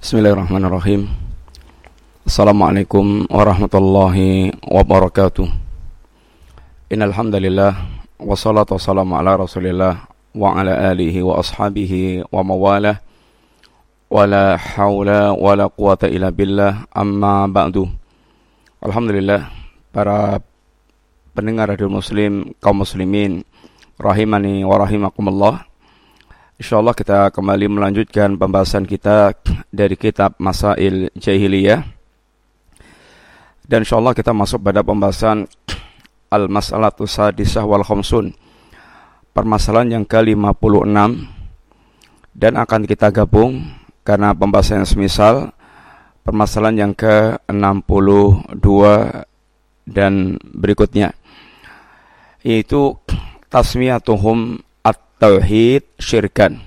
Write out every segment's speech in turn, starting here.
Bismillahirrahmanirrahim. Assalamualaikum warahmatullahi wabarakatuh. Innal hamdalillah wassalatu wassalamu ala Rasulillah wa ala alihi wa ashabihi wa mawalah. Wala haula wala quwata illa billah, amma ba'du. Alhamdulillah, para pendengar radio muslim, kaum muslimin rahimani wa rahimakumullah. Insyaallah kita kembali melanjutkan pembahasan kita dari kitab Masail Jahiliyah. Dan insyaallah kita masuk pada pembahasan Al-Mas'alatu Sadisah wal Khamsun, permasalahan yang ke-56, dan akan kita gabung karena pembahasan yang semisal permasalahan yang ke-62 dan berikutnya, yaitu tasmiyatuhum at-tauhid syirkan.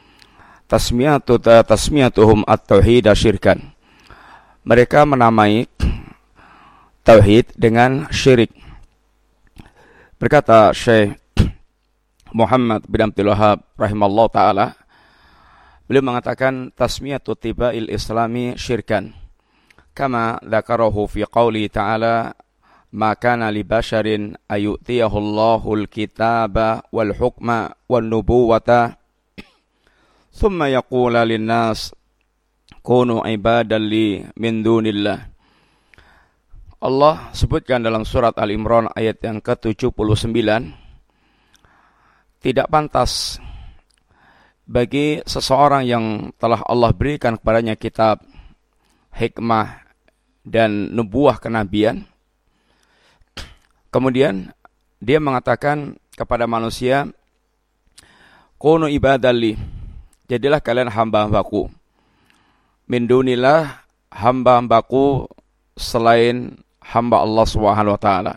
Tasmiyatuhum at-tauhid syirkan. Mereka menamai tauhid dengan syirik. Berkata Syekh Muhammad bin Abdul Wahhab rahimallahu taala, beliau mengatakan tasmiyatu tiba'il islami syirkan, kama dzakarahu fi qouli ta'ala, ma kana li basharin ayu'tiyahu al-kitaba wal hukma wan nubuwata thumma yaqula lin-nas kunu ibadan li min dunillah. Allah sebutkan dalam surat Al-Imran ayat yang ke-79, tidak pantas bagi seseorang yang telah Allah berikan kepadanya kitab, hikmah dan nubuwah kenabian, kemudian dia mengatakan kepada manusia, kunu ibadalli, jadilah kalian hamba-hambaku, min dunillah, hamba-hambaku selain hamba Allah Subhanahu wa taala.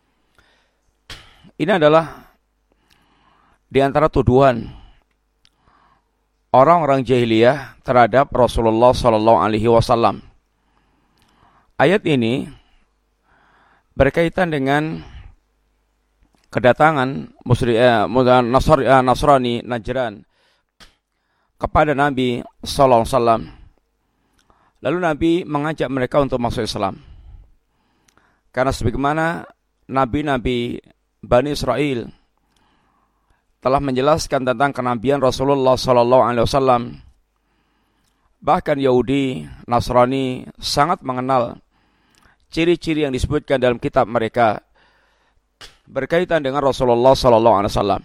Ini adalah di antara tuduhan orang-orang jahiliyah terhadap Rasulullah sallallahu alaihi wasallam. Ayat ini berkaitan dengan kedatangan Nasrani Najran kepada Nabi sallallahu alaihi wasallam. Lalu Nabi mengajak mereka untuk masuk Islam. Karena sebagaimana nabi-nabi Bani Israel telah menjelaskan tentang kenabian Rasulullah sallallahu alaihi wasallam, bahkan Yahudi, Nasrani sangat mengenal ciri-ciri yang disebutkan dalam kitab mereka berkaitan dengan Rasulullah sallallahu alaihi wasallam.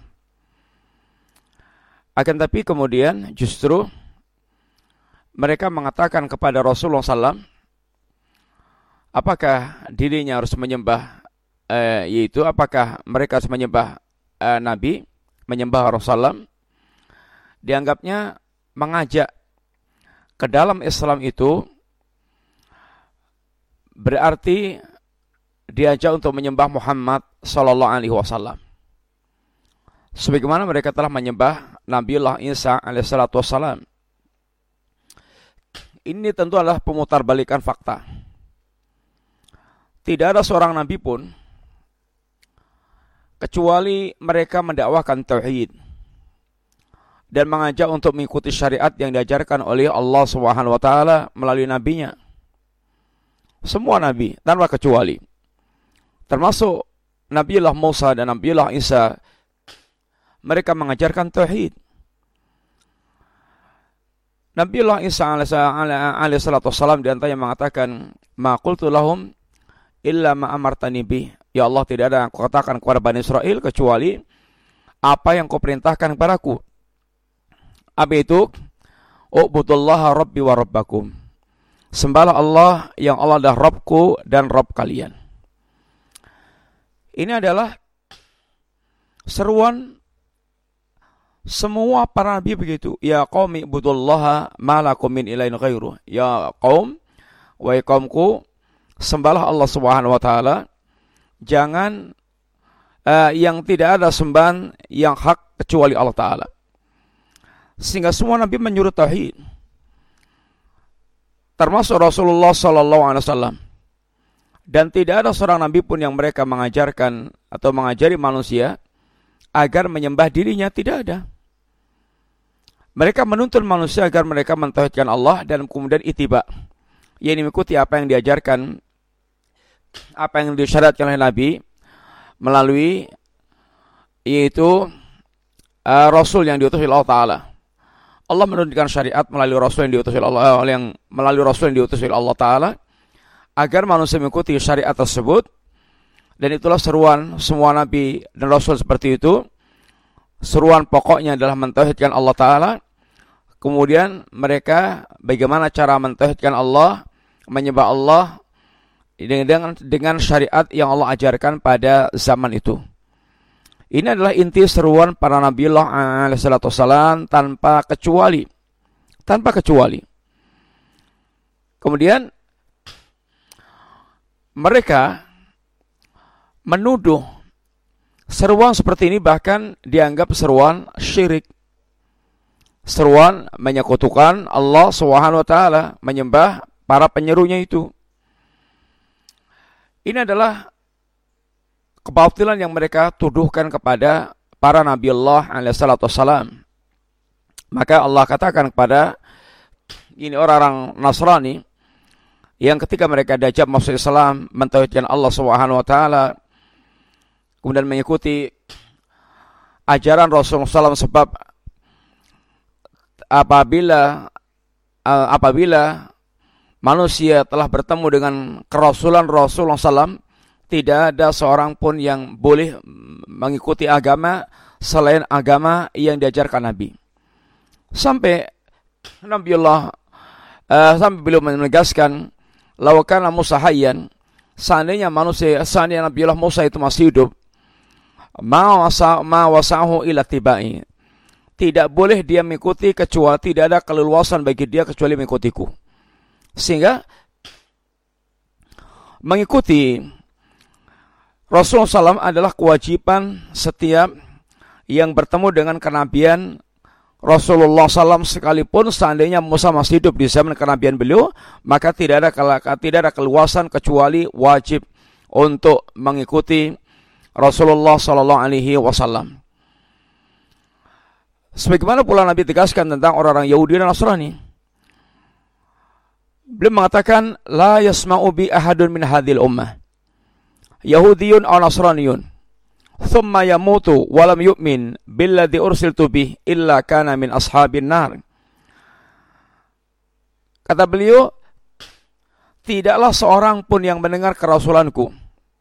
Akan tapi kemudian justru mereka mengatakan kepada Rasulullah SAW, apakah dirinya harus menyembah, yaitu apakah mereka harus menyembah Nabi, menyembah Rasulullah, dianggapnya mengajak ke dalam Islam itu berarti diajak untuk menyembah Muhammad sallallahu alaihi wasallam. Sebagaimana mereka telah menyembah Nabiullah Isa alaihissalatu wassalam. Ini tentu adalah pemutarbalikan fakta. Tidak ada seorang nabi pun kecuali mereka mendakwakan tauhid dan mengajak untuk mengikuti syariat yang diajarkan oleh Allah Subhanahu wa taala melalui nabinya. Semua nabi tanpa kecuali, termasuk Nabiullah Musa dan Nabiullah Isa, mereka mengajarkan tauhid. Nabiullah Isa alaihi salatu wassalam di antaranya mengatakan, ma qultu lahum illa ma amartani bih. Ya Allah, tidak ada yang kau katakan kepada Bani Israel kecuali apa yang kau perintahkan kepadaku. Apa itu? U'budullaha rabbi wa rabbakum. Sembahlah Allah yang Allah adalah Rabbku dan Rabb kalian. Ini adalah seruan semua para nabi begitu. Ya qaumi ibudullaha ma lakum min ilahin ghairuh. Ya qaum, wahai kaumku, sembahlah Allah Subhanahu wa taala. Jangan yang tidak ada sembahan yang hak kecuali Allah taala. Sehingga semua nabi menyuruh tauhid. Termasuk Rasulullah sallallahu alaihi wasallam. Dan tidak ada seorang nabi pun yang mereka mengajarkan atau mengajari manusia agar menyembah dirinya, tidak ada. Mereka menuntun manusia agar mereka mentauhidkan Allah dan kemudian ittiba, yakni mengikuti apa yang diajarkan, apa yang disyariatkan oleh Nabi melalui yaitu Rasul yang diutus oleh Allah Ta'ala. Allah menurunkan syariat melalui Rasul yang diutus oleh Allah Ta'ala agar manusia mengikuti syariat tersebut, dan itulah seruan semua Nabi dan Rasul seperti itu. Seruan pokoknya adalah mentauhidkan Allah Ta'ala. Kemudian mereka bagaimana cara mentauhidkan Allah, menyembah Allah dengan syariat yang Allah ajarkan pada zaman itu. Ini adalah inti seruan para Nabiullah alaihissalam tanpa kecuali. Kemudian mereka menuduh seruan seperti ini bahkan dianggap seruan syirik. Seruan menyekutukan Allah Subhanahu wa taala, menyembah para penyerunya itu. Ini adalah kebatilan yang mereka tuduhkan kepada para Nabiullah alaihissalam. Maka Allah katakan kepada ini orang-orang Nasrani yang ketika mereka diajak masuk Islam, mentauhidkan Allah Subhanahu wa taala, kemudian mengikuti ajaran Rasulullah SAW, sebab apabila manusia telah bertemu dengan kerasulan Rasulullah SAW, tidak ada seorang pun yang boleh mengikuti agama selain agama yang diajarkan Nabi. Sampai beliau menegaskan, "Laukana Musa hayyan", seandainya Nabiullah Musa itu masih hidup, ma wasahu ila tibai, tidak boleh dia mengikuti kecuali, tidak ada keleluasan bagi dia kecuali mengikutiku. Sehingga mengikuti Rasulullah SAW adalah kewajiban setiap yang bertemu dengan kenabian Rasulullah SAW, sekalipun seandainya Musa masih hidup di zaman kenabian beliau, maka tidak ada keluasan kecuali wajib untuk mengikuti Rasulullah SAW. Sebagaimana pula Nabi tegaskan tentang orang-orang Yahudi dan Nasrani. Beliau mengatakan, la yasma'u bi ahadun min hadhil ummah Yahudiyun aw Nasraniyun thumma yamutu walam yu'min billadhi ursiltu bih illa kana min ashabin nar. Kata beliau, tidaklah seorang pun yang mendengar kerasulanku,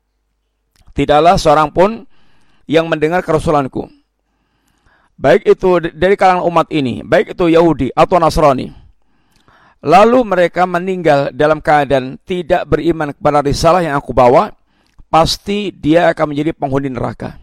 baik itu dari kalangan umat ini, baik itu Yahudi atau Nasrani, lalu mereka meninggal dalam keadaan tidak beriman kepada risalah yang aku bawa, pasti dia akan menjadi penghuni neraka.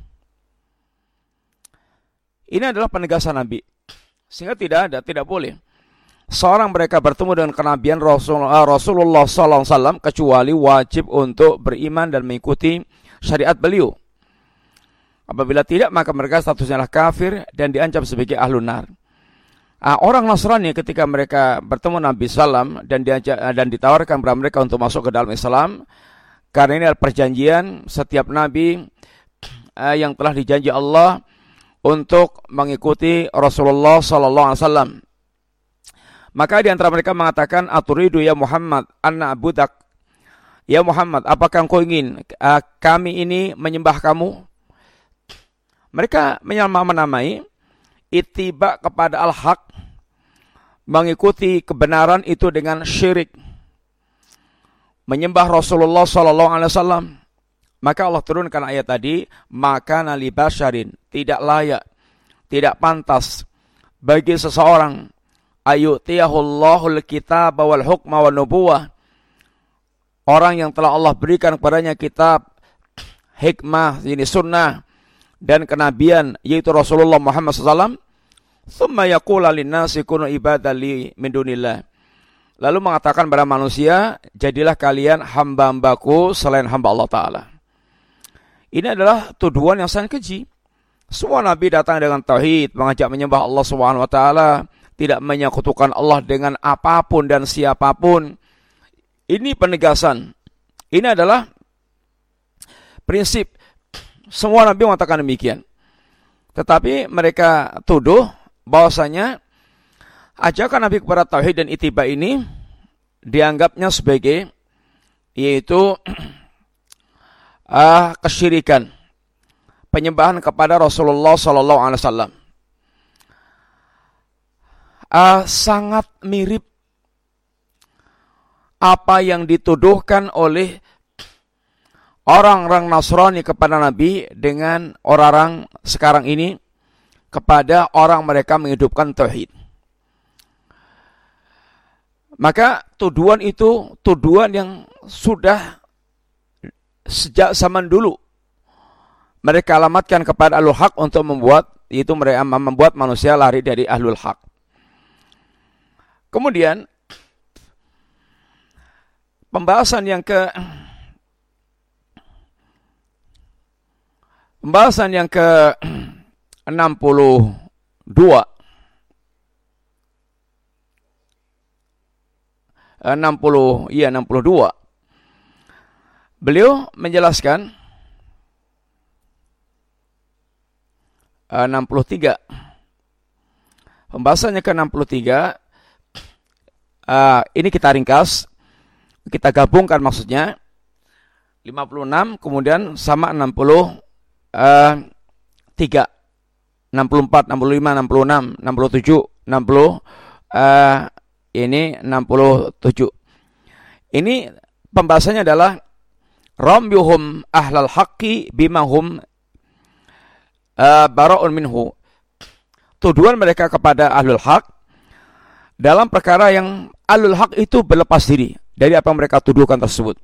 Ini adalah penegasan Nabi. Sehingga tidak boleh seorang mereka bertemu dengan kenabian Rasulullah SAW kecuali wajib untuk beriman dan mengikuti syariat beliau. Apabila tidak, maka mereka statusnya adalah kafir dan diancam sebagai ahlun nar. Orang Nasrani ketika mereka bertemu Nabi SAW dan ditawarkan kepada mereka untuk masuk ke dalam Islam, karena ini adalah perjanjian setiap Nabi yang telah dijanji Allah untuk mengikuti Rasulullah SAW. Maka di antara mereka mengatakan, aturidu ya Muhammad anna abudak, ya Muhammad, apakah engkau ingin kami ini menyembah kamu? Mereka menamai ittiba kepada al-haq, mengikuti kebenaran itu dengan syirik, menyembah Rasulullah SAW. Maka Allah turunkan ayat tadi, maka nali basyarin, tidak layak, tidak pantas bagi seseorang ayutiyahullahul kitab wal hukma wal nubuwah, orang yang telah Allah berikan kepadanya kitab, hikmah, ini sunnah, dan kenabian, yaitu Rasulullah Muhammad SAW, thumma yaqula linnasi kunu ibadan li min dunillah, lalu mengatakan kepada manusia, jadilah kalian hamba-hambaku selain hamba Allah Ta'ala. Ini adalah tuduhan yang sangat keji. Semua Nabi datang dengan tauhid, mengajak menyembah Allah Subhanahu wa taala, tidak menyekutukan Allah dengan apapun dan siapapun. Ini penegasan. Ini adalah prinsip. Semua Nabi mengatakan demikian. Tetapi mereka tuduh bahwasanya Ajakan Nabi kepada tauhid dan ittiba ini dianggapnya sebagai yaitu kesyirikan, penyembahan kepada Rasulullah sallallahu alaihi wasallam. Sangat mirip apa yang dituduhkan oleh orang-orang Nasrani kepada Nabi dengan orang-orang sekarang ini kepada orang mereka menghidupkan tauhid. Maka tuduhan itu tuduhan yang sudah sejak zaman dulu mereka alamatkan kepada Ahlul Haq untuk membuat manusia lari dari Ahlul Haq. Kemudian pembahasan yang ke 62 beliau menjelaskan 63. Pembahasannya ke 63 ini kita ringkas, kita gabungkan maksudnya 56 kemudian sama 63, 64, 65, 66, 67, 60 ini 67. Ini pembahasannya adalah ramyuhum ahlal haqqi bimahum bara'un minhu. Tuduhan mereka kepada ahlul haq dalam perkara yang ahlul haq itu berlepas diri dari apa yang mereka tuduhkan tersebut.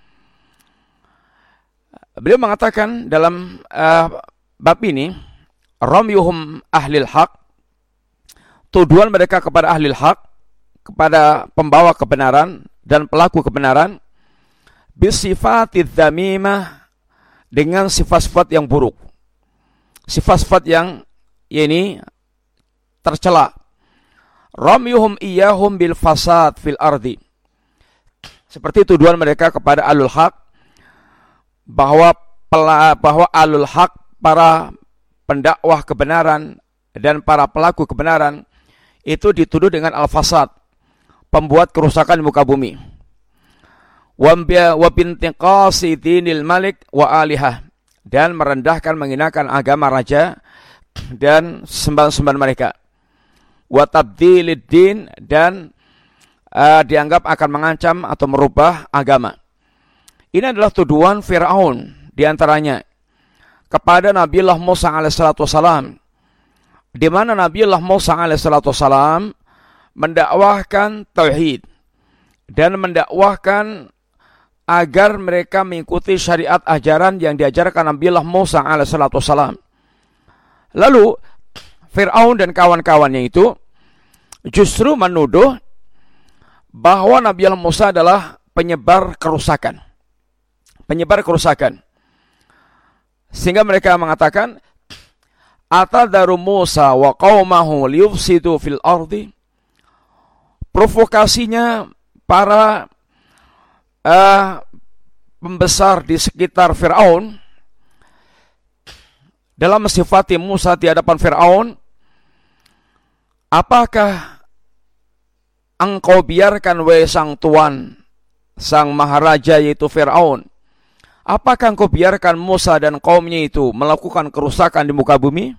Beliau mengatakan dalam bab ini, ramyuhum ahlil haq, tuduhan mereka kepada ahlil haq, kepada pembawa kebenaran dan pelaku kebenaran, bisifatidz dzamimah, dengan sifat-sifat yang buruk, sifat-sifat yang tercela. Ramyuhum iyyahum bil fasad fil ardi, seperti tuduhan mereka kepada ahlul haq bahwa ahlul haq, para pendakwah kebenaran dan para pelaku kebenaran itu dituduh dengan al-fasad, pembuat kerusakan di muka bumi. Wa bintiqasi dinil malik wa alihah, dan merendahkan menghinakan agama raja dan sembahan-sembahan mereka. Wa tabdilid din, dan dianggap akan mengancam atau merubah agama. Ini adalah tuduhan Fir'aun diantaranya kepada Nabiullah Musa alaihissalam, di mana Nabiullah Musa alaihissalam mendakwahkan tauhid dan mendakwahkan agar mereka mengikuti syariat ajaran yang diajarkan Nabiullah Musa alaihissalam. Lalu Fir'aun dan kawan-kawannya itu justru menuduh bahwa Nabiullah Musa adalah penyebar kerusakan. Sehingga mereka mengatakan, atadaru Musa wa qaumahu liyufsidu fil ardi. Provokasinya para pembesar di sekitar Fir'aun dalam mensifati Musa di hadapan Fir'aun, apakah engkau biarkan wahai sang tuan, sang maharaja yaitu Fir'aun, apakah engkau biarkan Musa dan kaumnya itu melakukan kerusakan di muka bumi?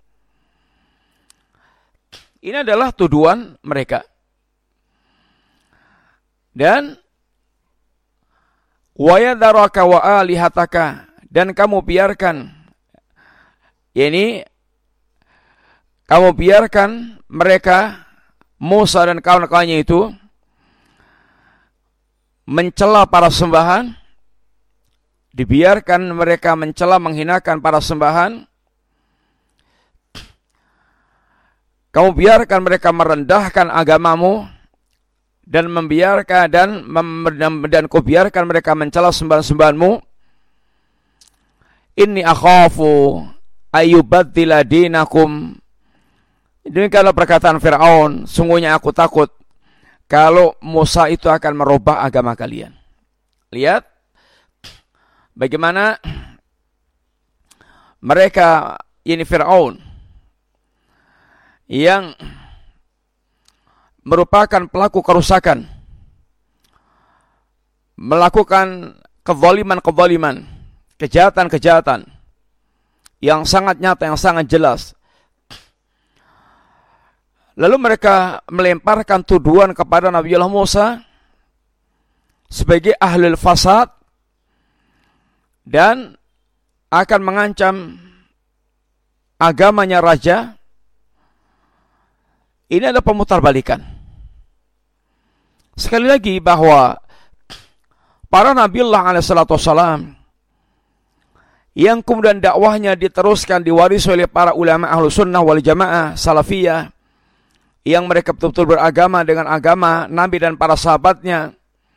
Ini adalah tuduhan mereka. Dan wa yadaraka wa alihataka, dan kamu biarkan mereka Musa dan kawan-kawannya itu mencela para sembahan, dibiarkan mereka mencela menghinakan para sembahan. Kamu biarkan mereka merendahkan agamamu dan membiarkan dan kau biarkan mereka mencela sembahan-sembahanmu. Inni akhafu ayyubaddila dinakum. Demikianlah perkataan Fir'aun, sungguhnya aku takut kalau Musa itu akan merubah agama kalian. Lihat bagaimana mereka, ini Fir'aun, yang merupakan pelaku kerusakan, melakukan kezaliman-kezaliman, kejahatan-kejahatan yang sangat nyata, yang sangat jelas. Lalu mereka melemparkan tuduhan kepada Nabiullah Musa sebagai ahlul fasad dan akan mengancam agamanya raja. Ini adalah pemutarbalikan. Sekali lagi bahwa para Nabiullah alaihissalam yang kemudian dakwahnya diteruskan, diwarisi oleh para ulama ahlu sunnah wal jamaah salafiyah, yang mereka betul-betul beragama dengan agama Nabi dan para sahabatnya.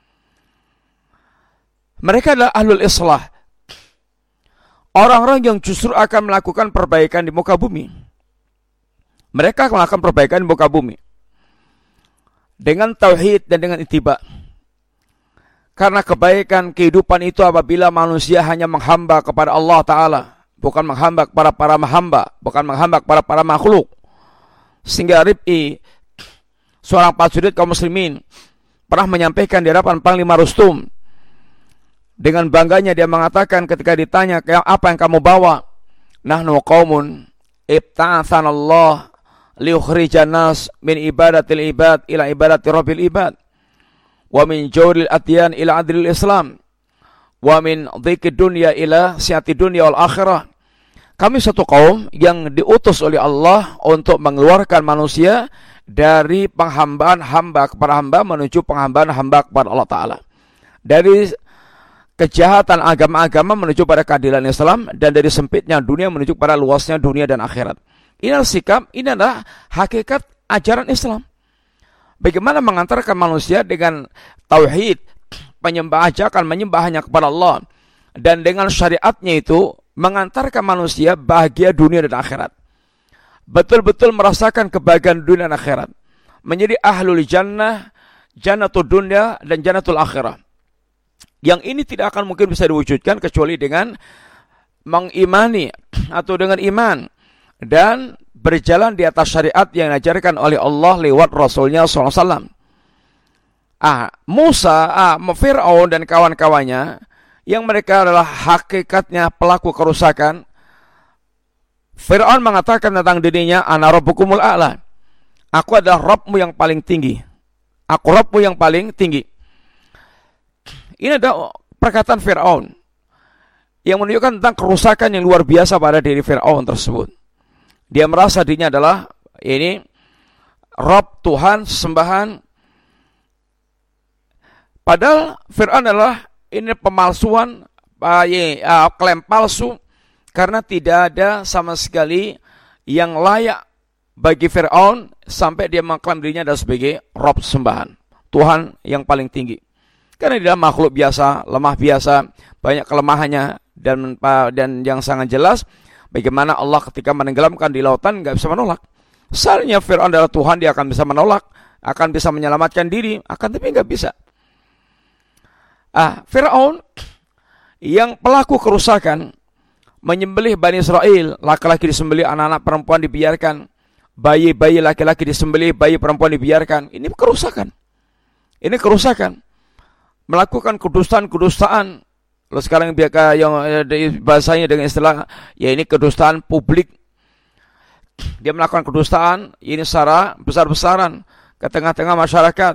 Mereka adalah ahlul islah, orang-orang yang justru akan melakukan perbaikan di muka bumi. Mereka akan melakukan perbaikan di muka bumi dengan tauhid dan dengan ittiba. Karena kebaikan kehidupan itu apabila manusia hanya menghamba kepada Allah Ta'ala, bukan menghamba kepada para hamba, bukan menghamba kepada para makhluk. Sehingga Rib'i, seorang prajurit kaum muslimin, pernah menyampaikan di hadapan Panglima Rustum. Dengan bangganya dia mengatakan ketika ditanya, apa yang kamu bawa? Nahnu qaumun ibta'athanallah liukhrijan nas min ibadatil ibad ila ibadati rabbil ibad wa min jawril adyan ila adlil islam wa min dhikid dunya ila siati dunya wal akhirah. Kami satu kaum yang diutus oleh Allah untuk mengeluarkan manusia dari penghambaan hamba kepada hamba menuju penghambaan hamba kepada Allah Ta'ala, dari kejahatan agama-agama menuju pada keadilan Islam, dan dari sempitnya dunia menuju pada luasnya dunia dan akhirat. Ini adalah sikap, ini adalah hakikat ajaran Islam. Bagaimana mengantarkan manusia dengan tauhid, ajakan menyembah hanya kepada Allah, dan dengan syariatnya itu mengantarkan manusia bahagia dunia dan akhirat. Betul-betul merasakan kebahagiaan dunia dan akhirat, menjadi ahlul jannah, jannatul dunya dan jannatul akhirah. Yang ini tidak akan mungkin bisa diwujudkan kecuali dengan mengimani atau dengan iman dan berjalan di atas syariat yang diajarkan oleh Allah lewat Rasulnya SAW. Fir'aun dan kawan-kawannya yang mereka adalah hakikatnya pelaku kerusakan. Fir'aun mengatakan tentang dirinya, ana rabbukumul a'la. Aku adalah Rabbmu yang paling tinggi. Aku Rabbmu yang paling tinggi. Ini adalah perkataan Fir'aun yang menunjukkan tentang kerusakan yang luar biasa pada diri Fir'aun tersebut. Dia merasa dirinya adalah ini Rabb, Tuhan, sembahan. Padahal Fir'aun adalah ini pemalsuan, klaim palsu, karena tidak ada sama sekali yang layak bagi Fir'aun sampai dia mengklaim dirinya adalah sebagai Rabb, sembahan, Tuhan yang paling tinggi. Karena dia makhluk biasa, lemah biasa, banyak kelemahannya, dan yang sangat jelas bagaimana Allah ketika menenggelamkan di lautan nggak bisa menolak. Seandainya Fir'aun adalah Tuhan, dia akan bisa menolak, akan bisa menyelamatkan diri, tapi nggak bisa. Fir'aun yang pelaku kerusakan, menyembelih Bani Israel, laki-laki disembelih, anak-anak perempuan dibiarkan, bayi-bayi laki-laki disembelih, bayi perempuan dibiarkan. Ini kerusakan. Ini kerusakan. Melakukan kedustaan-kedustaan. Lalu sekarang yang bahasanya dengan istilah, ya ini kedustaan publik. Dia melakukan kedustaan ini secara besar-besaran ke tengah-tengah masyarakat.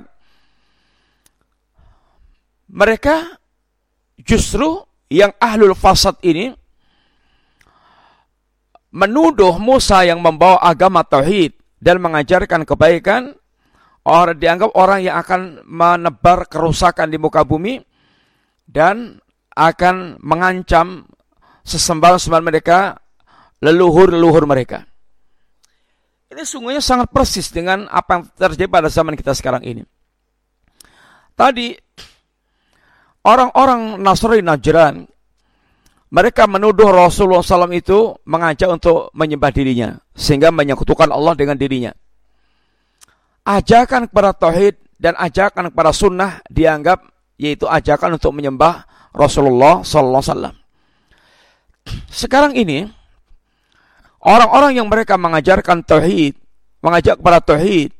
Mereka justru yang ahlul fasad ini menuduh Musa yang membawa agama tauhid dan mengajarkan kebaikan, dianggap orang yang akan menebar kerusakan di muka bumi dan akan mengancam sesembahan-sembahan mereka, leluhur-leluhur mereka. Ini sungguhnya sangat persis dengan apa yang terjadi pada zaman kita sekarang ini. Tadi orang-orang Nasrani Najran, mereka menuduh Rasulullah SAW itu mengajak untuk menyembah dirinya, sehingga menyekutukan Allah dengan dirinya. Ajakan kepada tauhid dan ajakan kepada sunnah dianggap yaitu ajakan untuk menyembah Rasulullah SAW. Sekarang ini orang-orang yang mereka mengajarkan tauhid, mengajak kepada tauhid,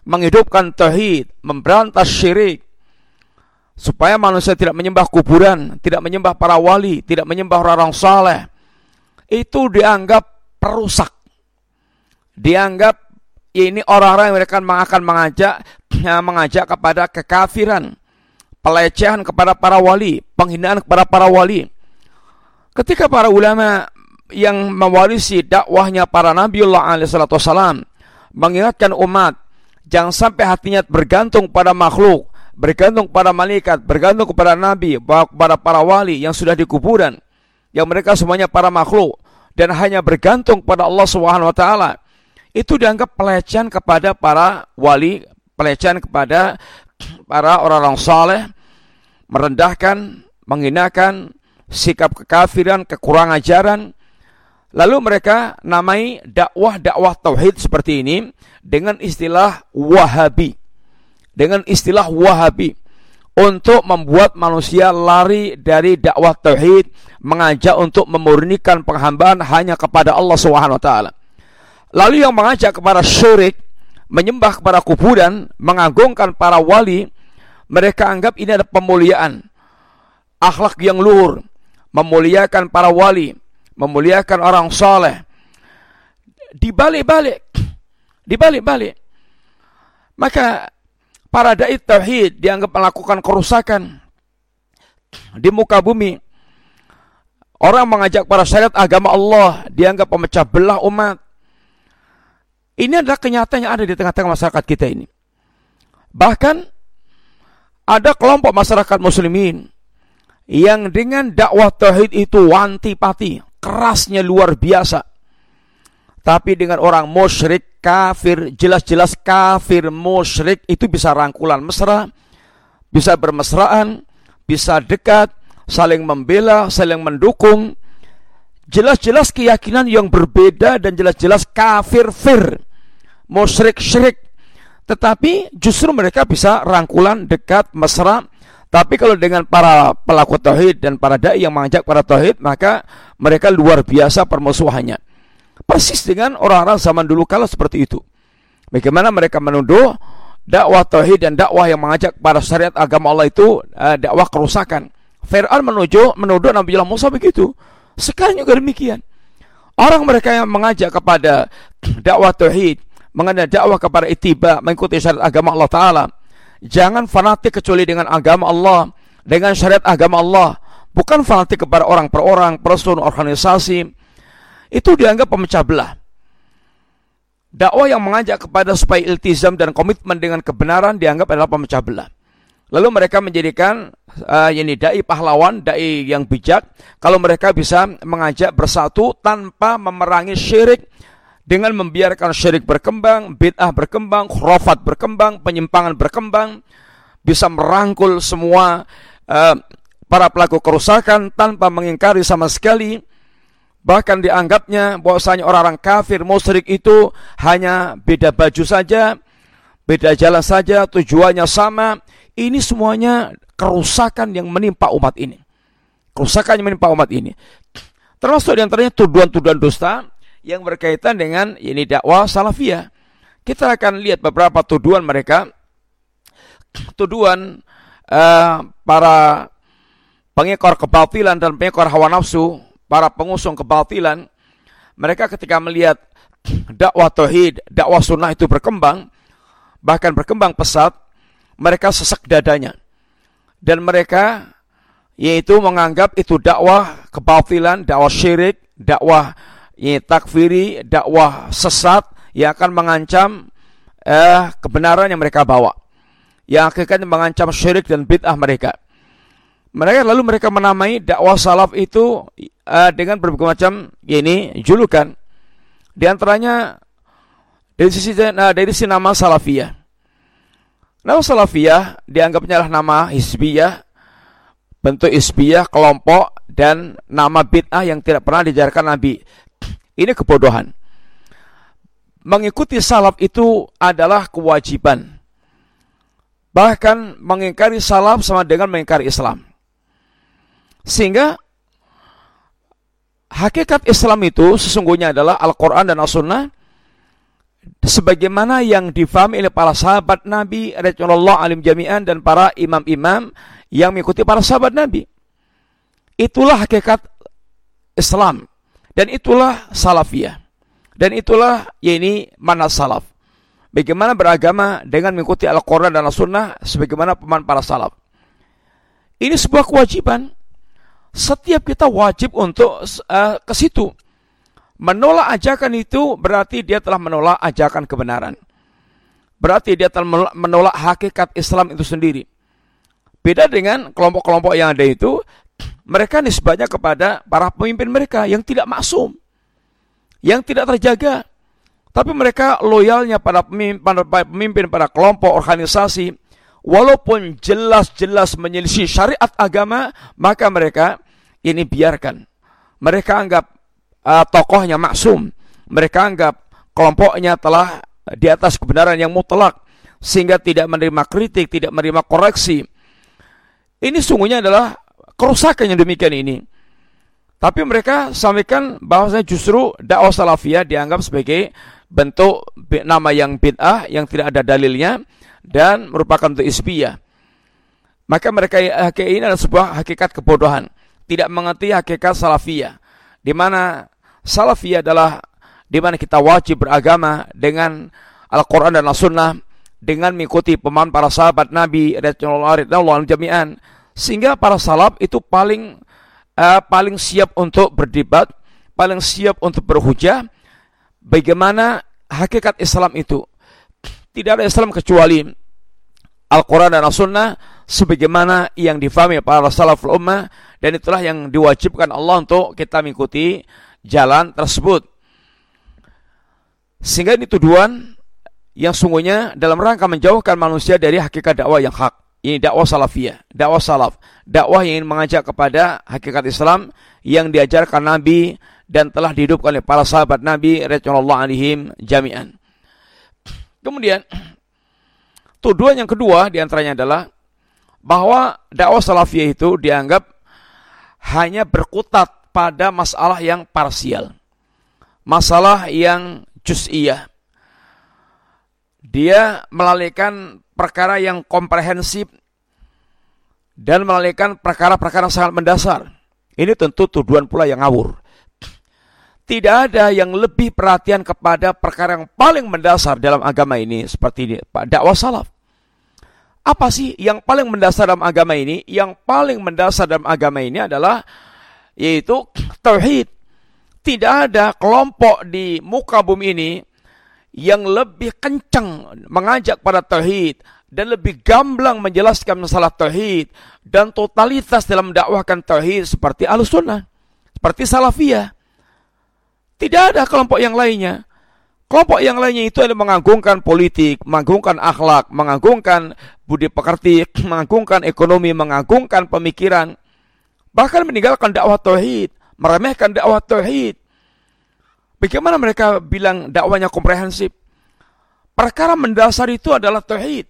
menghidupkan tauhid, memberantas syirik, supaya manusia tidak menyembah kuburan, tidak menyembah para wali, tidak menyembah orang-orang saleh, itu dianggap perusak. Dianggap ini orang-orang yang mereka akan mengajak kepada kekafiran, pelecehan kepada para wali, penghinaan kepada para wali. Ketika para ulama yang mewarisi dakwahnya para Nabiullah alaihissalam mengingatkan umat, jangan sampai hatinya bergantung pada makhluk, bergantung pada malaikat, bergantung kepada nabi, kepada para wali yang sudah di kuburan, yang mereka semuanya para makhluk, dan hanya bergantung pada Allah Subhanahu wa taala. Itu dianggap pelecehan kepada para wali, pelecehan kepada para orang-orang saleh, merendahkan, menghinakan, sikap kekafiran, kekurangan ajaran. Lalu mereka namai dakwah tauhid seperti ini dengan istilah Wahabi. Dengan istilah Wahabi, untuk membuat manusia lari dari dakwah tauhid, mengajak untuk memurnikan penghambaan hanya kepada Allah Subhanahu wa taala. Lalu yang mengajak kepada syirik, menyembah kepada kuburan, mengagungkan para wali, mereka anggap ini adalah pemuliaan, akhlak yang luhur, memuliakan para wali, memuliakan orang saleh. Dibalik-balik, maka para dai tauhid dianggap melakukan kerusakan di muka bumi. Orang mengajak para syariat agama Allah dianggap pemecah belah umat. Ini adalah kenyataan yang ada di tengah-tengah masyarakat kita ini. Bahkan ada kelompok masyarakat muslimin yang dengan dakwah tauhid itu antipati, kerasnya luar biasa. Tapi dengan orang musyrik, kafir, jelas-jelas kafir, musyrik, itu bisa rangkulan mesra, bisa bermesraan, bisa dekat, saling membela, saling mendukung. Jelas-jelas keyakinan yang berbeda dan jelas-jelas kafir-fir, musyrik-syirik. Tetapi justru mereka bisa rangkulan, dekat, mesra. Tapi kalau dengan para pelaku tauhid dan para dai yang mengajak para tauhid, maka mereka luar biasa permusuhannya. Persis dengan orang-orang zaman dulu kala seperti itu. Bagaimana mereka menuduh dakwah tauhid dan dakwah yang mengajak pada syariat agama Allah itu dakwah kerusakan. Fir'aun menuduh Nabi Musa begitu. Sekarang juga demikian. Orang mereka yang mengajak kepada dakwah tauhid, mengajak dakwah kepada ittiba, mengikuti syariat agama Allah Ta'ala. Jangan fanatik kecuali dengan agama Allah, dengan syariat agama Allah. Bukan fanatik kepada orang per orang, person, organisasi. Itu dianggap pemecah belah. Dakwah yang mengajak kepada supaya iltizam dan komitmen dengan kebenaran dianggap adalah pemecah belah. Lalu mereka menjadikan dai pahlawan, dai yang bijak, kalau mereka bisa mengajak bersatu tanpa memerangi syirik, dengan membiarkan syirik berkembang, bid'ah berkembang, khurafat berkembang, penyimpangan berkembang, bisa merangkul semua para pelaku kerusakan tanpa mengingkari sama sekali. Bahkan dianggapnya bahwasanya orang-orang kafir musyrik itu hanya beda baju saja, beda jalan saja, tujuannya sama. Ini semuanya kerusakan yang menimpa umat ini. Kerusakan yang menimpa umat ini. Termasuk diantaranya tuduhan-tuduhan dusta yang berkaitan dengan ini dakwah salafiyah. Kita akan lihat beberapa tuduhan mereka. Tuduhan para pengekor kebatilan dan pengekor hawa nafsu, para pengusung kebatilan. Mereka ketika melihat dakwah tauhid, dakwah sunnah itu berkembang, bahkan berkembang pesat, mereka sesak dadanya. Dan mereka yaitu menganggap itu dakwah kebatilan, dakwah syirik, dakwah takfiri, dakwah sesat yang akan mengancam kebenaran yang mereka bawa, yang akan mengancam syirik dan bid'ah mereka. Lalu mereka menamai dakwah salaf itu dengan berbagai macam julukan. Di antaranya dari sisi nama salafiyah. Nama salafiyah dianggapnya adalah nama hizbiyah, bentuk hizbiyah, kelompok, dan nama bid'ah yang tidak pernah diajarkan Nabi. Ini kebodohan. Mengikuti salaf itu adalah kewajiban. Bahkan mengingkari salaf sama dengan mengingkari Islam. Sehingga hakikat Islam itu sesungguhnya adalah Al-Quran dan As-Sunnah sebagaimana yang difahami oleh para sahabat Nabi radhiyallahu alim jami'an dan para imam-imam yang mengikuti para sahabat Nabi. Itulah hakikat Islam dan itulah salafiyah. Dan itulah manhaj salaf. Bagaimana beragama dengan mengikuti Al-Quran dan As-Sunnah sebagaimana pemahaman para salaf. Ini sebuah kewajiban. Setiap kita wajib untuk ke situ. Menolak ajakan itu berarti dia telah menolak ajakan kebenaran. Berarti dia telah menolak hakikat Islam itu sendiri. Beda dengan kelompok-kelompok yang ada itu, mereka nisbahnya kepada para pemimpin mereka yang tidak maksum, yang tidak terjaga. Tapi mereka loyalnya pada pemimpin, pada kelompok organisasi, walaupun jelas-jelas menyelisih syariat agama, maka mereka ini biarkan. Mereka anggap tokohnya maksum. Mereka anggap kelompoknya telah di atas kebenaran yang mutlak, sehingga tidak menerima kritik, tidak menerima koreksi. Ini sungguhnya adalah kerusakan yang demikian ini. Tapi mereka sampaikan bahwasanya justru dakwah salafiyah dianggap sebagai bentuk nama yang bid'ah, yang tidak ada dalilnya, dan merupakan bentuk isbiyah. Maka mereka ini adalah sebuah hakikat kebodohan. Tidak mengerti hakikat salafiyah, di mana salafiyah adalah di mana kita wajib beragama dengan Al-Quran dan As-Sunnah, dengan mengikuti pemahaman para sahabat Nabi radhiyallahu anhum jami'an, sehingga para salaf itu paling siap untuk berdebat, paling siap untuk berhujah. Bagaimana hakikat Islam itu? Tidak ada Islam kecuali Al-Quran dan As-Sunnah sebagaimana yang difahami para salaful ummah, dan itulah yang diwajibkan Allah untuk kita mengikuti jalan tersebut. Sehingga ini tujuan yang sungguhnya dalam rangka menjauhkan manusia dari hakikat dakwah yang hak. Ini dakwah salafiyah, dakwah salaf, dakwah yang ingin mengajak kepada hakikat Islam yang diajarkan Nabi dan telah dihidupkan oleh para sahabat Nabi radhiyallahu anhum jami'an. Kemudian tuduhan yang kedua diantaranya adalah bahwa dakwah salafiyah itu dianggap hanya berkutat pada masalah yang parsial, masalah yang juz'iyah. Dia melalaikan perkara yang komprehensif dan melalaikan perkara-perkara yang sangat mendasar. Ini tentu tuduhan pula yang ngawur. Tidak ada yang lebih perhatian kepada perkara yang paling mendasar dalam agama ini seperti ini, dakwah salaf. Apa sih yang paling mendasar dalam agama ini? Yang paling mendasar dalam agama ini adalah yaitu tauhid. Tidak ada kelompok di muka bumi ini yang lebih kencang mengajak pada tauhid dan lebih gamblang menjelaskan masalah tauhid dan totalitas dalam mendakwahkan tauhid seperti Ahlussunnah, seperti Salafiyah. Tidak ada kelompok yang lainnya. Kelompok yang lainnya itu adalah mengagungkan politik, mengagungkan akhlak, mengagungkan budi pekerti, mengagungkan ekonomi, mengagungkan pemikiran, bahkan meninggalkan dakwah tauhid, meremehkan dakwah tauhid. Bagaimana mereka bilang dakwanya komprehensif? Perkara mendasar itu adalah tauhid.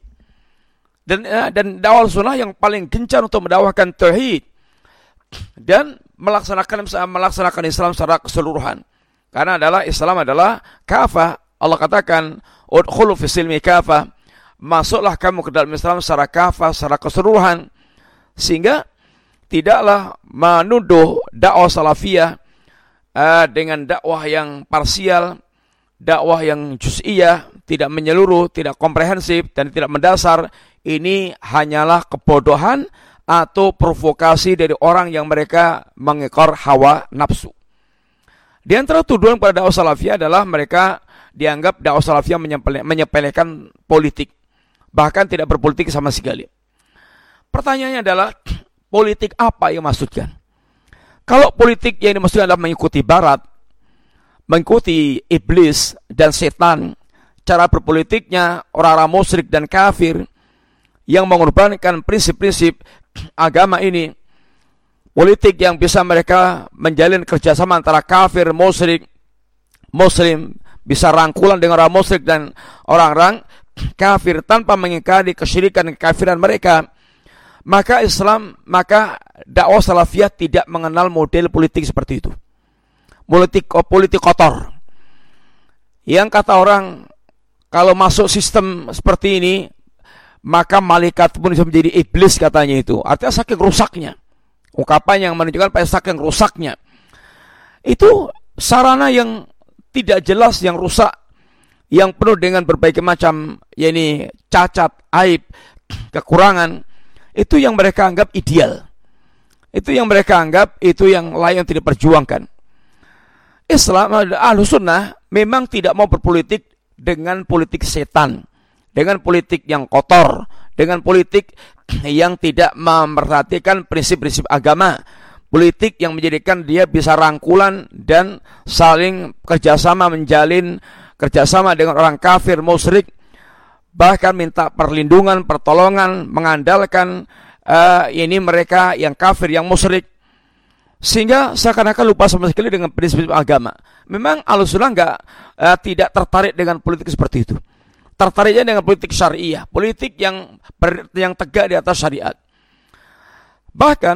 Dan dakwah sunnah yang paling gencar untuk mendakwahkan tauhid dan melaksanakan Islam secara keseluruhan. Karena Islam adalah kafah. Allah katakan, "Udkhulu fis silmi kafah." Masuklah kamu ke dalam Islam secara kafah, secara keseluruhan. Sehingga tidaklah menuduh dakwah salafiyah dengan dakwah yang parsial, dakwah yang juz'iyah, tidak menyeluruh, tidak komprehensif, dan tidak mendasar. Ini hanyalah kebodohan atau provokasi dari orang yang mereka mengekor hawa nafsu. Di antara tuduhan pada dakwah salafiyah adalah mereka dianggap dakwah salafiyah menyepelekan politik, bahkan tidak berpolitik sama sekali. Pertanyaannya adalah, politik apa yang maksudkan? Kalau politik yang dimaksudkan adalah mengikuti barat, mengikuti iblis dan setan, cara berpolitiknya orang-orang musyrik dan kafir yang mengorbankan prinsip-prinsip agama ini, politik yang bisa mereka menjalin kerjasama antara kafir, musyrik, muslim, bisa rangkulan dengan orang musyrik dan orang-orang kafir tanpa mengingkari kesyirikan dan kekafiran mereka, maka dakwah salafiyah tidak mengenal model politik seperti itu. Politik kotor. Yang kata orang kalau masuk sistem seperti ini, maka malaikat pun bisa menjadi iblis katanya itu. Artinya saking rusaknya. Ungkapan yang menunjukkan pada saking rusaknya. Itu sarana yang tidak jelas, yang rusak, yang penuh dengan berbagai macam cacat, aib, kekurangan. Itu yang mereka anggap ideal. Itu yang mereka anggap itu yang layak untuk diperjuangkan. Islam, Ahlussunnah memang tidak mau berpolitik dengan politik setan, dengan politik yang kotor, dengan politik yang tidak memperhatikan prinsip-prinsip agama, politik yang menjadikan dia bisa rangkulan dan saling kerjasama, menjalin kerjasama dengan orang kafir, musyrik, bahkan minta perlindungan, pertolongan, mengandalkan mereka yang kafir, yang musyrik, sehingga seakan-akan lupa sama sekali dengan prinsip agama. Memang Ahlussunnah tidak tertarik dengan politik seperti itu. Tertariknya dengan politik syariah, politik yang tegak di atas syariat. Bahkan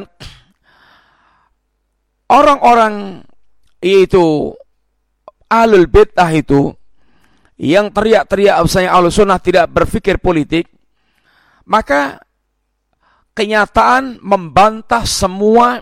orang-orang yaitu ahlul bid'ah itu yang teriak-teriak bahwasanya Ahlussunnah tidak berpikir politik, maka kenyataan membantah semua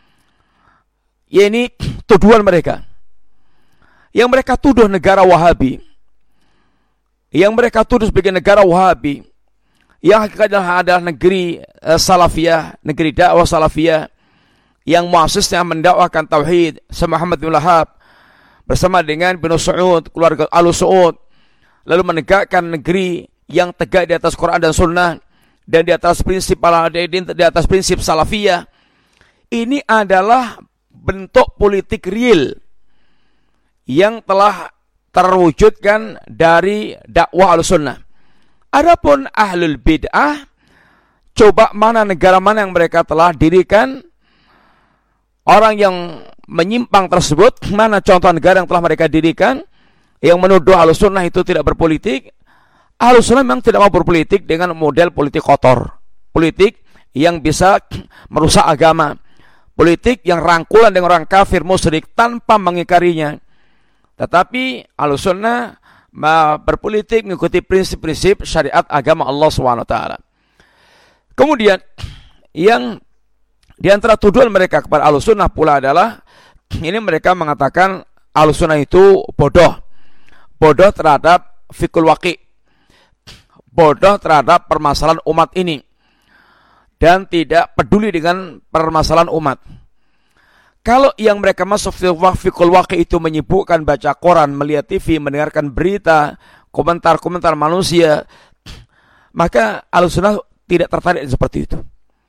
tuduhan mereka. Yang mereka tuduh negara Wahabi, yang mereka tuduh sebagai negara Wahabi, yang hakikatnya adalah negeri Salafiyah, negeri dakwah Salafiyah, yang muasisnya mendakwakan tauhid, Muhammad bin Wahab bersama dengan bin Saud, keluarga Al Saud, lalu menegakkan negeri yang tegak di atas Quran dan Sunnah dan di atas prinsip Salafiyah. Ini adalah bentuk politik real yang telah terwujudkan dari dakwah Ahlussunnah. Adapun ahlul bid'ah, coba mana negara mana yang mereka telah dirikan orang yang menyimpang tersebut, mana contoh negara yang telah mereka dirikan yang menuduh Ahlussunnah itu tidak berpolitik. Ahlussunnah memang tidak mau berpolitik dengan model politik kotor, politik yang bisa merusak agama, politik yang rangkulan dengan orang kafir musyrik tanpa mengingkarinya. Tetapi Ahlussunnah berpolitik mengikuti prinsip-prinsip syariat agama Allah SWT. Kemudian yang di antara tuduhan mereka kepada Ahlussunnah pula adalah ini mereka mengatakan Ahlussunnah itu bodoh terhadap fikul waqi', bodoh terhadap permasalahan umat ini, dan tidak peduli dengan permasalahan umat. Kalau yang mereka masuk fikul waqi' itu menyibukkan baca Quran, melihat TV, mendengarkan berita, komentar-komentar manusia, maka Ahlussunnah tidak tertarik seperti itu.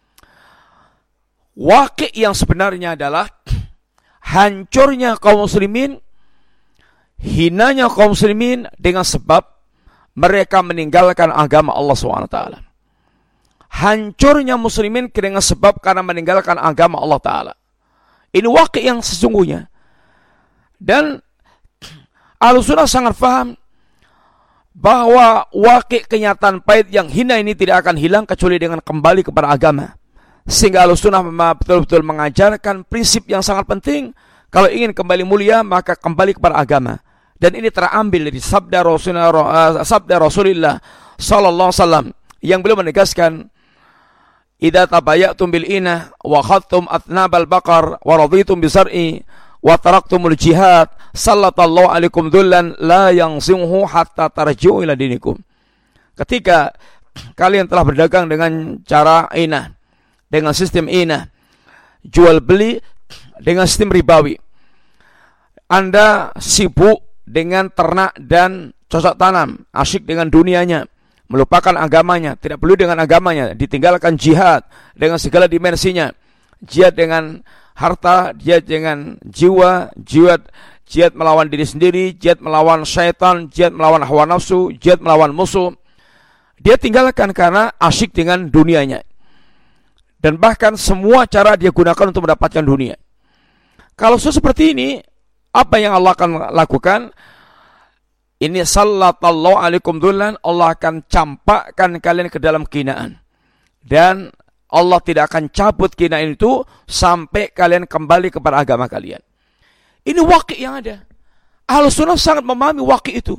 Waqi' yang sebenarnya adalah hancurnya kaum muslimin, hinanya kaum muslimin dengan sebab mereka meninggalkan agama Allah SWT. Hancurnya muslimin dengan sebab karena meninggalkan agama Allah Ta'ala. Ini waqi' yang sesungguhnya. Dan Ahlussunnah sangat paham bahwa waqi' kenyataan pahit yang hina ini tidak akan hilang kecuali dengan kembali kepada agama. Sehingga Ahlussunnah betul-betul mengajarkan prinsip yang sangat penting. Kalau ingin kembali mulia, maka kembali kepada agama. Dan ini terambil dari sabda Rasulullah sallallahu alaihi wasallam yang beliau menegaskan, idza tabayatum bil inah wa khattum atnabal baqar wa raditum bizar'i wa taraktumul jihad sallallahu alaikum dhullan la yansimuhu hatta tarji'u ila dinikum. Ketika kalian telah berdagang dengan cara inah, dengan sistem inah, jual beli dengan sistem ribawi, Anda sibuk dengan ternak dan cocok tanam, asyik dengan dunianya, melupakan agamanya, tidak peduli dengan agamanya, ditinggalkan jihad dengan segala dimensinya, jihad dengan harta, jihad dengan jiwa, jihad melawan diri sendiri, jihad melawan syaitan, jihad melawan hawa nafsu, jihad melawan musuh. Dia tinggalkan karena asyik dengan dunianya. Dan bahkan semua cara dia gunakan untuk mendapatkan dunia. Kalau seperti ini, apa yang Allah akan lakukan? Ini sallallahu alaikum dhullan, Allah akan campakkan kalian ke dalam kehinaan. Dan Allah tidak akan cabut kehinaan itu sampai kalian kembali kepada agama kalian. Ini waqi' yang ada. Ahlussunnah sangat memahami waqi' itu.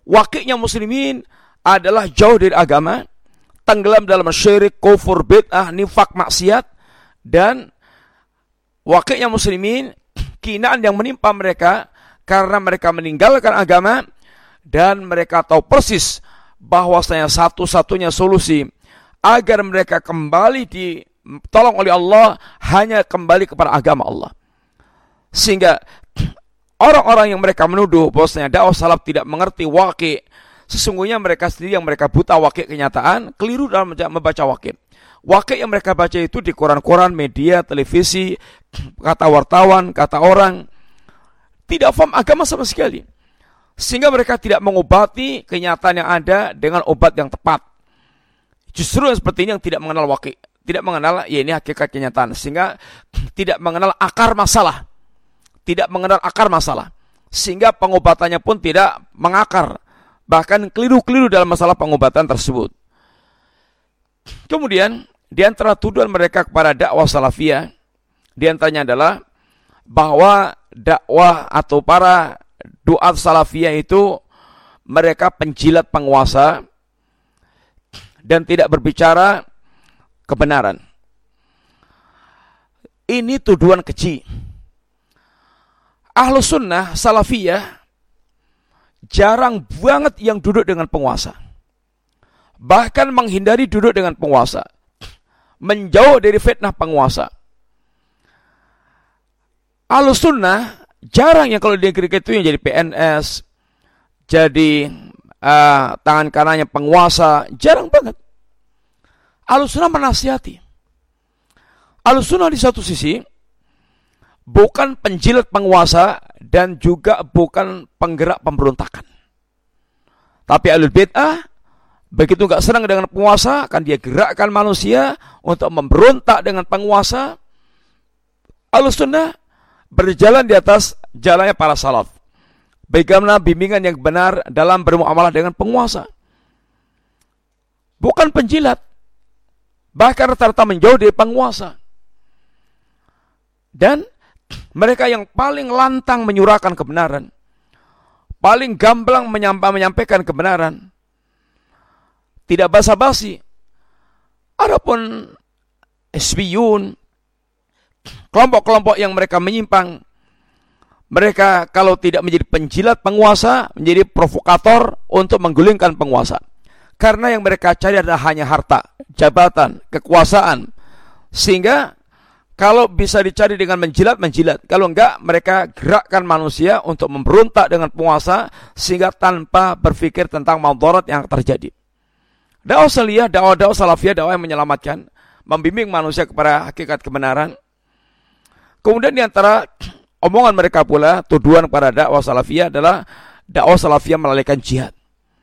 Wakilnya muslimin adalah jauh dari agama, tenggelam dalam syirik, kufur, bid'ah, nifak, maksiat, dan wakilnya muslimin kinaan yang menimpa mereka karena mereka meninggalkan agama dan mereka tahu persis bahwasanya satu-satunya solusi agar mereka kembali ditolong oleh Allah hanya kembali kepada agama Allah. Sehingga orang-orang yang mereka menuduh bahwasanya dakwah salaf tidak mengerti waqi', sesungguhnya mereka sendiri yang mereka buta waqi' kenyataan, keliru dalam membaca waqi'. Waqi' yang mereka baca itu di koran-koran, media, televisi, kata wartawan, kata orang, tidak paham agama sama sekali. Sehingga mereka tidak mengobati kenyataan yang ada dengan obat yang tepat. Justru yang seperti ini yang tidak mengenal waqi', tidak mengenal ya ini hakikat kenyataan, sehingga tidak mengenal akar masalah. Tidak mengenal akar masalah. Sehingga pengobatannya pun tidak mengakar. Bahkan keliru-keliru dalam masalah pengobatan tersebut. Kemudian di antara tuduhan mereka kepada dakwah salafiyah, di antaranya adalah bahwa dakwah atau para duat salafiyah itu mereka penjilat penguasa dan tidak berbicara kebenaran. Ini tuduhan keji. Ahlus sunnah salafiyah jarang banget yang duduk dengan penguasa. Bahkan menghindari duduk dengan penguasa. Menjauh dari fitnah penguasa. Ahlus sunnah jarang yang kalau di negeri itu yang jadi PNS, jadi tangan kanannya penguasa, jarang banget. Ahlus sunnah menasihati. Ahlus sunnah di satu sisi bukan penjilat penguasa dan juga bukan penggerak pemberontakan. Tapi ahlul bid'ah begitu gak senang dengan penguasa, akan dia gerakkan manusia untuk memberontak dengan penguasa. Ahlus sunnah berjalan di atas jalannya para salaf. Bagaimana bimbingan yang benar dalam bermuamalah dengan penguasa. Bukan penjilat. Bahkan rata-rata menjauh dari penguasa. Dan mereka yang paling lantang menyuarakan kebenaran. Paling gamblang menyampaikan kebenaran. Tidak basa-basi. Adapun Hizbiyun, kelompok-kelompok yang mereka menyimpang, mereka kalau tidak menjadi penjilat penguasa, menjadi provokator untuk menggulingkan penguasa. Karena yang mereka cari adalah hanya harta, jabatan, kekuasaan. Sehingga kalau bisa dicari dengan menjilat, menjilat. Kalau enggak, mereka gerakkan manusia untuk memberontak dengan penguasa sehingga tanpa berpikir tentang madarat yang terjadi. Dakwah salafiyah, dakwah salafiyah, dakwah yang menyelamatkan, membimbing manusia kepada hakikat kebenaran. Kemudian di antara omongan mereka pula, tuduhan kepada dakwah salafiyah adalah dakwah salafiyah melalaikan jihad.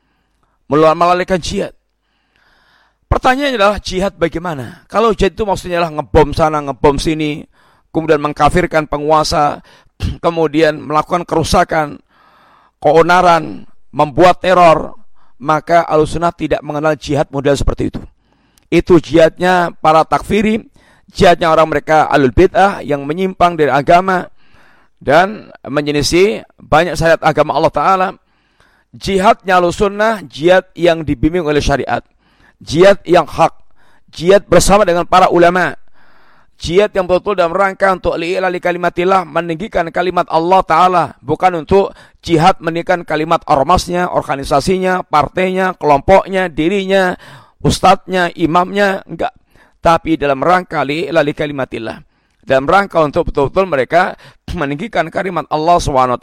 Melalaikan jihad. Pertanyaannya adalah jihad bagaimana? Kalau jihad itu maksudnya adalah ngebom sana, ngebom sini, kemudian mengkafirkan penguasa, kemudian melakukan kerusakan, keonaran, membuat teror, maka Ahlussunnah tidak mengenal jihad model seperti itu. Itu jihadnya para takfiri, jihadnya orang mereka ahlul bid'ah yang menyimpang dari agama dan menyelisih banyak syariat agama Allah Ta'ala. Jihadnya Ahlussunnah, jihad yang dibimbing oleh syariat, jihad yang hak, jihad bersama dengan para ulama, jihad yang betul-betul dalam rangka untuk li'ilali kalimatillah, meninggikan kalimat Allah Ta'ala, bukan untuk jihad meninggikan kalimat ormasnya, organisasinya, partainya, kelompoknya, dirinya, ustadznya, imamnya, enggak. Tapi dalam rangka li'ilali kalimatillah, dalam rangka untuk betul-betul mereka meninggikan kalimat Allah SWT.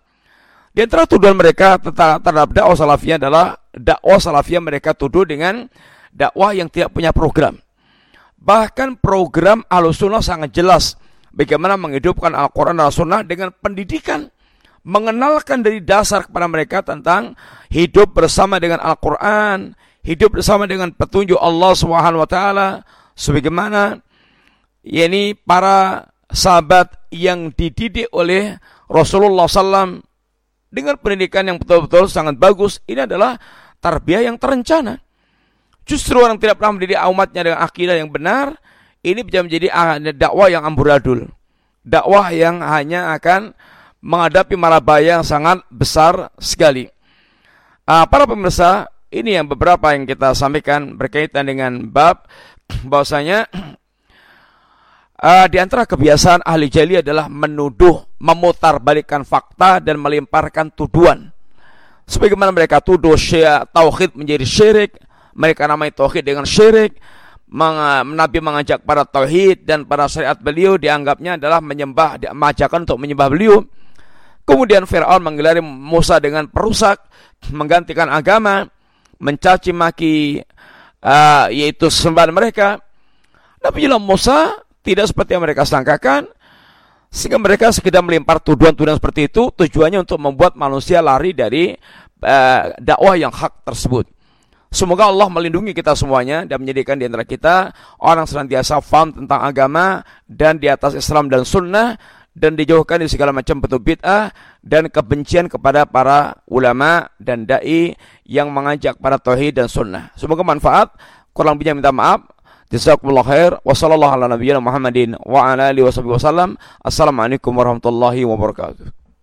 Di antara tuduhan mereka terhadap dakwah salafiyah adalah dakwah salafiyah mereka tuduh dengan dakwah yang tidak punya program. Bahkan program Ahlussunnah sangat jelas bagaimana menghidupkan Al-Quran dan Al-Sunnah dengan pendidikan, mengenalkan dari dasar kepada mereka tentang hidup bersama dengan Al-Quran, hidup bersama dengan petunjuk Allah SWT, sebagaimana yakni para sahabat yang dididik oleh Rasulullah SAW dengan pendidikan yang betul-betul sangat bagus. Ini adalah tarbiyah yang terencana. Justru orang tidak pernah mendidik umatnya dengan akidah yang benar, ini bisa menjadi dakwah yang amburadul, dakwah yang hanya akan menghadapi marabaya yang sangat besar sekali. Para pemirsa, ini yang beberapa yang kita sampaikan berkaitan dengan bab bahwasanya di antara kebiasaan ahli jahiliyah adalah menuduh, memutarbalikkan fakta dan melemparkan tuduhan. Sebagaimana mereka tuduh tauhid menjadi syirik, mereka namai tauhid dengan syirik. Nabi mengajak para tauhid dan para syariat beliau dianggapnya adalah mengajakkan untuk menyembah beliau. Kemudian Fir'aun menggelari Musa dengan perusak, menggantikan agama, mencaci maki yaitu sembahan mereka. Nabi Musa tidak seperti yang mereka sangkakan, sehingga mereka sekedar melempar tuduhan-tuduhan seperti itu, tujuannya untuk membuat manusia lari dari dakwah yang hak tersebut. Semoga Allah melindungi kita semuanya dan menjadikan di antara kita orang senantiasa faham tentang agama dan di atas Islam dan Sunnah, dan dijauhkan dari segala macam bentuk bid'ah dan kebencian kepada para ulama dan dai yang mengajak para tauhid dan sunnah. Semoga manfaat. Kurang lebihnya minta maaf. Jazakumullah khair. Wa sallallahu ala nabiyyina Muhammadin wa ala alihi wasallam. Assalamualaikum warahmatullahi wabarakatuh.